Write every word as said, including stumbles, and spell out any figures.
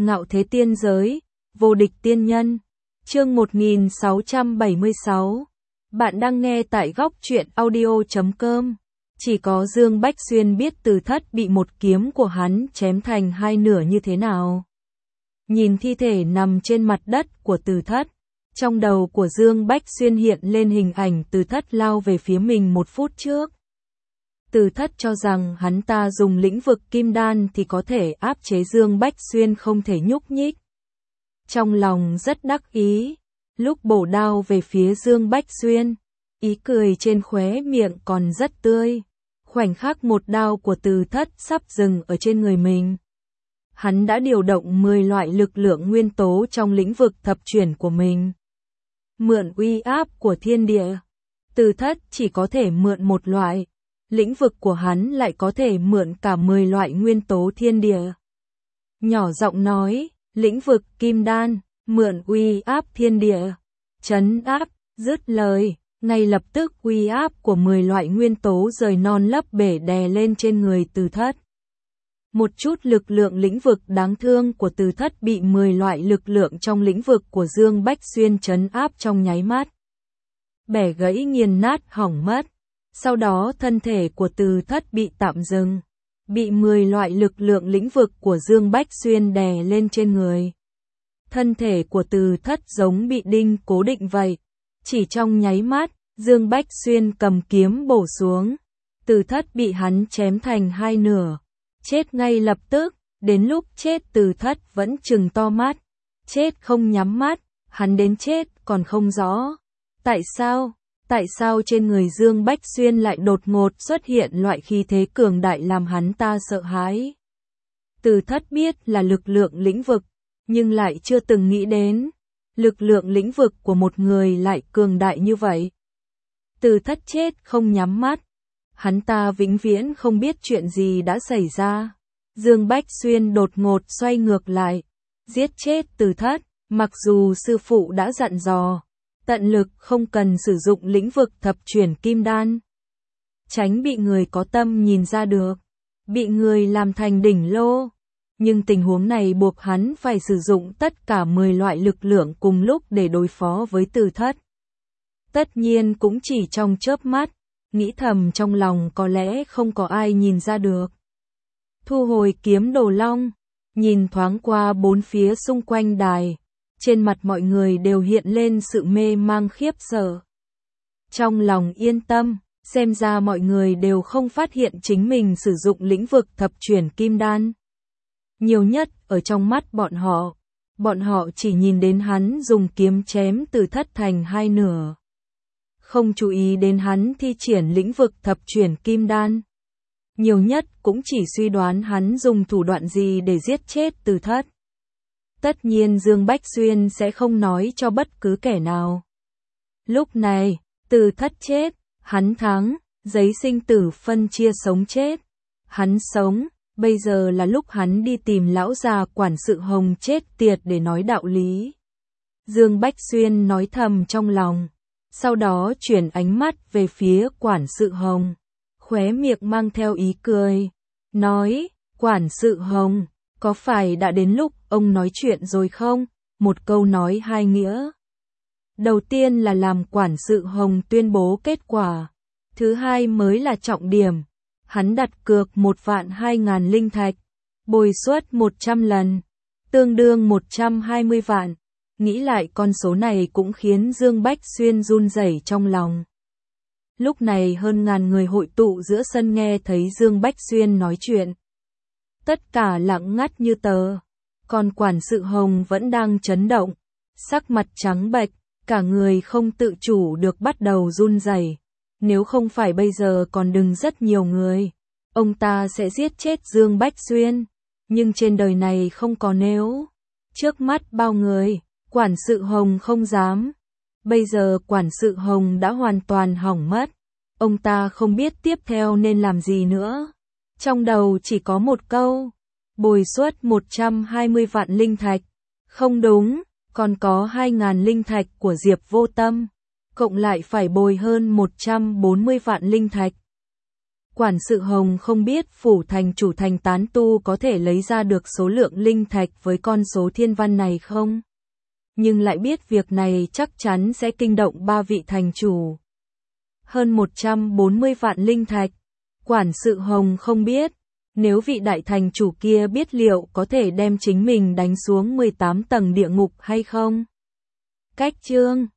Ngạo thế tiên giới, vô địch tiên nhân. Chương một nghìn sáu trăm bảy mươi sáu. Bạn đang nghe tại góc truyện audio chấm com. Chỉ có Dương Bách Xuyên biết Từ Thất bị một kiếm của hắn chém thành hai nửa như thế nào. Nhìn thi thể nằm trên mặt đất của Từ Thất, trong đầu của Dương Bách Xuyên hiện lên hình ảnh Từ Thất lao về phía mình một phút trước. Từ Thất cho rằng hắn ta dùng lĩnh vực kim đan thì có thể áp chế Dương Bách Xuyên không thể nhúc nhích. Trong lòng rất đắc ý, lúc bổ đao về phía Dương Bách Xuyên, ý cười trên khóe miệng còn rất tươi. Khoảnh khắc một đao của Từ Thất sắp dừng ở trên người mình. Hắn đã điều động mười loại lực lượng nguyên tố trong lĩnh vực thập chuyển của mình. Mượn uy áp của thiên địa, Từ Thất chỉ có thể mượn một loại, lĩnh vực của hắn lại có thể mượn cả mười loại nguyên tố thiên địa. Nhỏ giọng nói, lĩnh vực kim đan, mượn uy áp thiên địa, trấn áp, dứt lời, ngay lập tức uy áp của mười loại nguyên tố rời non lấp bể đè lên trên người Từ Thất. Một chút lực lượng lĩnh vực đáng thương của Từ Thất bị mười loại lực lượng trong lĩnh vực của Dương Bách Xuyên trấn áp trong nháy mắt. Bẻ gãy nghiền nát hỏng mất. Sau đó thân thể của Từ Thất bị tạm dừng, bị mười loại lực lượng lĩnh vực của Dương Bách Xuyên đè lên trên người. Thân thể của Từ Thất giống bị đinh cố định vậy. Chỉ trong nháy mắt, Dương Bách Xuyên cầm kiếm bổ xuống. Từ Thất bị hắn chém thành hai nửa. Chết ngay lập tức, đến lúc chết Từ Thất vẫn trừng to mắt. Chết không nhắm mắt, hắn đến chết còn không rõ. Tại sao? Tại sao trên người Dương Bách Xuyên lại đột ngột xuất hiện loại khí thế cường đại làm hắn ta sợ hãi? Từ Thất biết là lực lượng lĩnh vực, nhưng lại chưa từng nghĩ đến, lực lượng lĩnh vực của một người lại cường đại như vậy. Từ Thất chết không nhắm mắt, hắn ta vĩnh viễn không biết chuyện gì đã xảy ra. Dương Bách Xuyên đột ngột xoay ngược lại, giết chết Từ Thất, mặc dù sư phụ đã dặn dò. Tận lực không cần sử dụng lĩnh vực thập chuyển kim đan. Tránh bị người có tâm nhìn ra được. Bị người làm thành đỉnh lô. Nhưng tình huống này buộc hắn phải sử dụng tất cả mười loại lực lượng cùng lúc để đối phó với Từ Thất. Tất nhiên cũng chỉ trong chớp mắt. Nghĩ thầm trong lòng có lẽ không có ai nhìn ra được. Thu hồi kiếm đồ long. Nhìn thoáng qua bốn phía xung quanh đài. Trên mặt mọi người đều hiện lên sự mê mang khiếp sợ. Trong lòng yên tâm, xem ra mọi người đều không phát hiện chính mình sử dụng lĩnh vực thập chuyển kim đan. Nhiều nhất ở trong mắt bọn họ, bọn họ chỉ nhìn đến hắn dùng kiếm chém Từ Thất thành hai nửa. Không chú ý đến hắn thi triển lĩnh vực thập chuyển kim đan. Nhiều nhất cũng chỉ suy đoán hắn dùng thủ đoạn gì để giết chết Từ Thất. Tất nhiên Dương Bách Xuyên sẽ không nói cho bất cứ kẻ nào. Lúc này, Từ Thất chết, hắn thắng, giấy sinh tử phân chia sống chết. Hắn sống, bây giờ là lúc hắn đi tìm lão già quản sự Hồng chết tiệt để nói đạo lý. Dương Bách Xuyên nói thầm trong lòng, sau đó chuyển ánh mắt về phía quản sự Hồng, khóe miệng mang theo ý cười, nói, quản sự Hồng, có phải đã đến lúc ông nói chuyện rồi không? Một câu nói hai nghĩa. Đầu tiên là làm quản sự Hồng tuyên bố kết quả. Thứ hai mới là trọng điểm. Hắn đặt cược một vạn hai ngàn linh thạch. Bồi suất một trăm lần. Tương đương một trăm hai mươi vạn. Nghĩ lại con số này cũng khiến Dương Bách Xuyên run rẩy trong lòng. Lúc này hơn ngàn người hội tụ giữa sân nghe thấy Dương Bách Xuyên nói chuyện. Tất cả lặng ngắt như tờ, còn quản sự Hồng vẫn đang chấn động, sắc mặt trắng bệch, cả người không tự chủ được bắt đầu run rẩy. Nếu không phải bây giờ còn đừng rất nhiều người, ông ta sẽ giết chết Dương Bách Xuyên, nhưng trên đời này không có nếu. Trước mắt bao người, quản sự Hồng không dám. Bây giờ quản sự Hồng đã hoàn toàn hỏng mất, ông ta không biết tiếp theo nên làm gì nữa. Trong đầu chỉ có một câu, bồi suất một trăm hai mươi vạn linh thạch. Không đúng, còn có hai ngàn linh thạch của Diệp Vô Tâm, cộng lại phải bồi hơn một trăm bốn mươi vạn linh thạch. Quản sự Hồng không biết phủ thành chủ thành tán tu có thể lấy ra được số lượng linh thạch với con số thiên văn này không? Nhưng lại biết việc này chắc chắn sẽ kinh động ba vị thành chủ. Hơn một trăm bốn mươi vạn linh thạch. Quản sự Hồng không biết, nếu vị đại thành chủ kia biết liệu có thể đem chính mình đánh xuống mười tám tầng địa ngục hay không? Cách chương